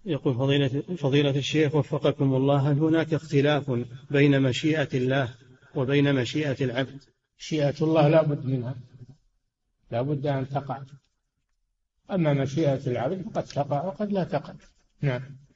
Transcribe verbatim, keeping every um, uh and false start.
يقول فضيلة, فضيلة الشيخ وفقكم الله، هل هناك اختلاف بين مشيئة الله وبين مشيئة العبد؟ مشيئة الله لا بد منها، لا بد أن تقع، أما مشيئة العبد قد تقع وقد لا تقع. نعم.